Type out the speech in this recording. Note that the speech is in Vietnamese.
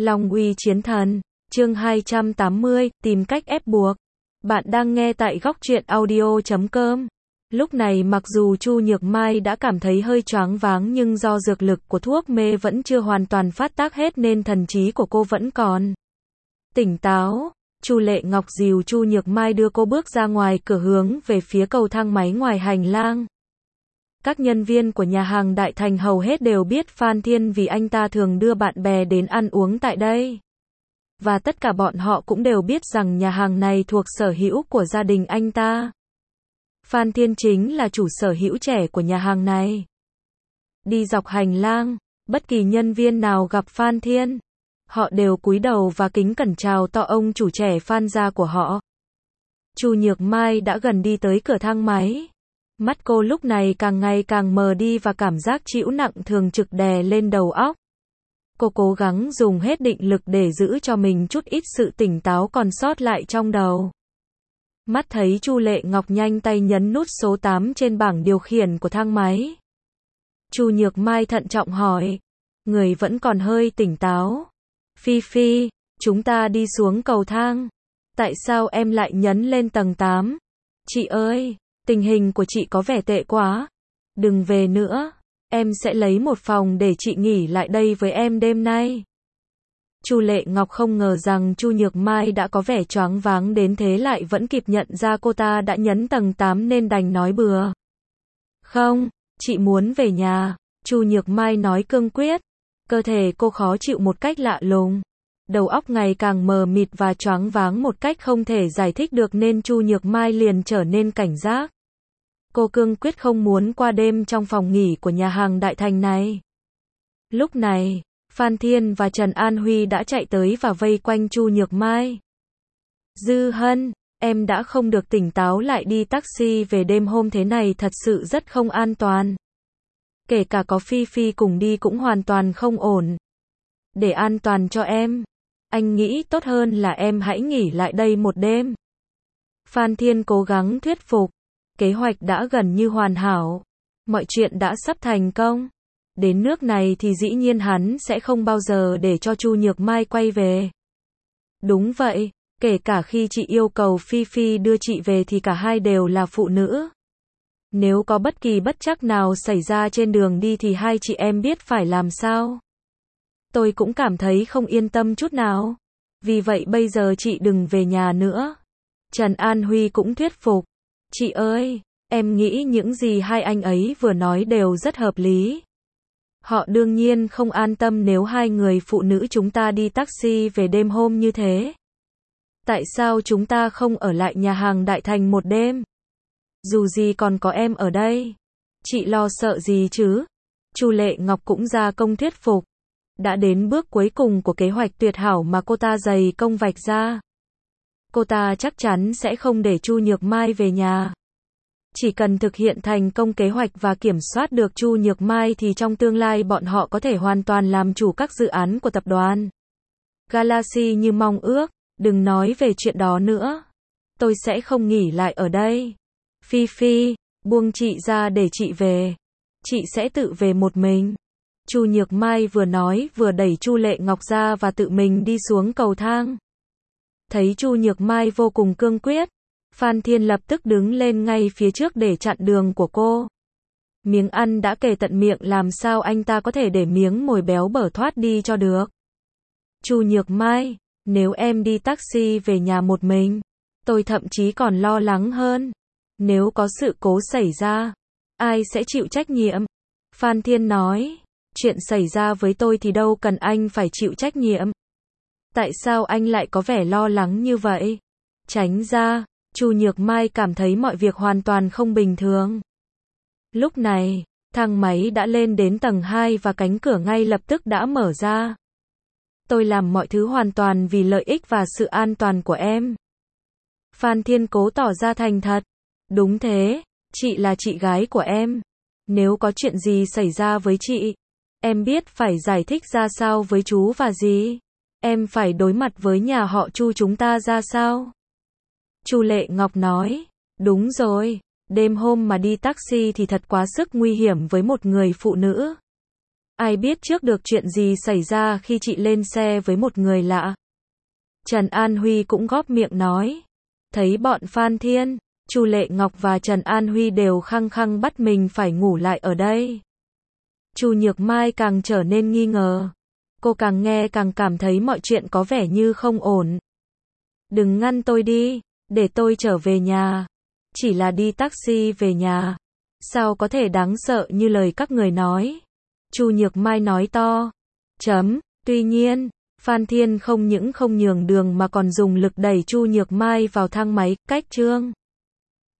Long uy chiến thần, chương 280, tìm cách ép buộc. Bạn đang nghe tại góc truyện audio.com. Lúc này mặc dù Chu Nhược Mai đã cảm thấy hơi choáng váng nhưng do dược lực của thuốc mê vẫn chưa hoàn toàn phát tác hết nên thần trí của cô vẫn còn tỉnh táo. Chu Lệ Ngọc dìu Chu Nhược Mai đưa cô bước ra ngoài cửa hướng về phía cầu thang máy ngoài hành lang. Các nhân viên của nhà hàng Đại Thành hầu hết đều biết Phan Thiên vì anh ta thường đưa bạn bè đến ăn uống tại đây. Và tất cả bọn họ cũng đều biết rằng nhà hàng này thuộc sở hữu của gia đình anh ta. Phan Thiên chính là chủ sở hữu trẻ của nhà hàng này. Đi dọc hành lang, bất kỳ nhân viên nào gặp Phan Thiên, họ đều cúi đầu và kính cẩn chào to ông chủ trẻ Phan gia của họ. Chu Nhược Mai đã gần đi tới cửa thang máy. Mắt cô lúc này càng ngày càng mờ đi và cảm giác chịu nặng thường trực đè lên đầu óc. Cô cố gắng dùng hết định lực để giữ cho mình chút ít sự tỉnh táo còn sót lại trong đầu. Mắt thấy Chu Lệ Ngọc nhanh tay nhấn nút số 8 trên bảng điều khiển của thang máy. Chu Nhược Mai thận trọng hỏi. Người vẫn còn hơi tỉnh táo. Phi Phi, chúng ta đi xuống cầu thang. Tại sao em lại nhấn lên tầng 8? Chị ơi, tình hình của chị có vẻ tệ quá. Đừng về nữa. Em sẽ lấy một phòng để chị nghỉ lại đây với em đêm nay. Chu Lệ Ngọc không ngờ rằng Chu Nhược Mai đã có vẻ choáng váng đến thế lại vẫn kịp nhận ra cô ta đã nhấn tầng 8 nên đành nói bừa. Không, chị muốn về nhà. Chu Nhược Mai nói cương quyết. Cơ thể cô khó chịu một cách lạ lùng. Đầu óc ngày càng mờ mịt và choáng váng một cách không thể giải thích được nên Chu Nhược Mai liền trở nên cảnh giác. Cô cương quyết không muốn qua đêm trong phòng nghỉ của nhà hàng Đại Thành này. Lúc này, Phan Thiên và Trần An Huy đã chạy tới và vây quanh Chu Nhược Mai. Dư Hân, em đã không được tỉnh táo lại đi taxi về đêm hôm thế này thật sự rất không an toàn. Kể cả có Phi Phi cùng đi cũng hoàn toàn không ổn. Để an toàn cho em, anh nghĩ tốt hơn là em hãy nghỉ lại đây một đêm. Phan Thiên cố gắng thuyết phục. Kế hoạch đã gần như hoàn hảo. Mọi chuyện đã sắp thành công. Đến nước này thì dĩ nhiên hắn sẽ không bao giờ để cho Chu Nhược Mai quay về. Đúng vậy, kể cả khi chị yêu cầu Phi Phi đưa chị về thì cả hai đều là phụ nữ. Nếu có bất kỳ bất trắc nào xảy ra trên đường đi thì hai chị em biết phải làm sao. Tôi cũng cảm thấy không yên tâm chút nào. Vì vậy bây giờ chị đừng về nhà nữa. Trần An Huy cũng thuyết phục. Chị ơi, em nghĩ những gì hai anh ấy vừa nói đều rất hợp lý. Họ đương nhiên không an tâm nếu hai người phụ nữ chúng ta đi taxi về đêm hôm như thế. Tại sao chúng ta không ở lại nhà hàng Đại Thành một đêm? Dù gì còn có em ở đây. Chị lo sợ gì chứ? Chu Lệ Ngọc cũng ra công thuyết phục. Đã đến bước cuối cùng của kế hoạch tuyệt hảo mà cô ta dày công vạch ra. Cô ta chắc chắn sẽ không để Chu Nhược Mai về nhà. Chỉ cần thực hiện thành công kế hoạch và kiểm soát được Chu Nhược Mai thì trong tương lai bọn họ có thể hoàn toàn làm chủ các dự án của tập đoàn Galaxy như mong ước. Đừng nói về chuyện đó nữa. Tôi sẽ không nghỉ lại ở đây. Phi Phi, buông chị ra để chị về. Chị sẽ tự về một mình. Chu Nhược Mai vừa nói vừa đẩy Chu Lệ Ngọc ra và tự mình đi xuống cầu thang. Thấy Chu Nhược Mai vô cùng cương quyết, Phan Thiên lập tức đứng lên ngay phía trước để chặn đường của cô. Miếng ăn đã kề tận miệng làm sao anh ta có thể để miếng mồi béo bở thoát đi cho được. Chu Nhược Mai, nếu em đi taxi về nhà một mình, tôi thậm chí còn lo lắng hơn. Nếu có sự cố xảy ra, ai sẽ chịu trách nhiệm? Phan Thiên nói, chuyện xảy ra với tôi thì đâu cần anh phải chịu trách nhiệm. Tại sao anh lại có vẻ lo lắng như vậy? Tránh ra. Chu Nhược Mai cảm thấy mọi việc hoàn toàn không bình thường. Lúc này, thang máy đã lên đến tầng 2 và cánh cửa ngay lập tức đã mở ra. Tôi làm mọi thứ hoàn toàn vì lợi ích và sự an toàn của em. Phan Thiên cố tỏ ra thành thật. Đúng thế, chị là chị gái của em. Nếu có chuyện gì xảy ra với chị, em biết phải giải thích ra sao với chú và dì. Em phải đối mặt với nhà họ Chu chúng ta ra sao? Chu Lệ Ngọc nói, đúng rồi, đêm hôm mà đi taxi thì thật quá sức nguy hiểm với một người phụ nữ. Ai biết trước được chuyện gì xảy ra khi chị lên xe với một người lạ. Trần An Huy cũng góp miệng nói. Thấy bọn Phan Thiên, Chu Lệ Ngọc và Trần An Huy đều khăng khăng bắt mình phải ngủ lại ở đây. Chu Nhược Mai càng trở nên nghi ngờ. Cô càng nghe càng cảm thấy mọi chuyện có vẻ như không ổn. Đừng ngăn tôi đi, để tôi trở về nhà. Chỉ là đi taxi về nhà. Sao có thể đáng sợ như lời các người nói? Chu Nhược Mai nói to. Tuy nhiên, Phan Thiên không những không nhường đường mà còn dùng lực đẩy Chu Nhược Mai vào thang máy, cách Trương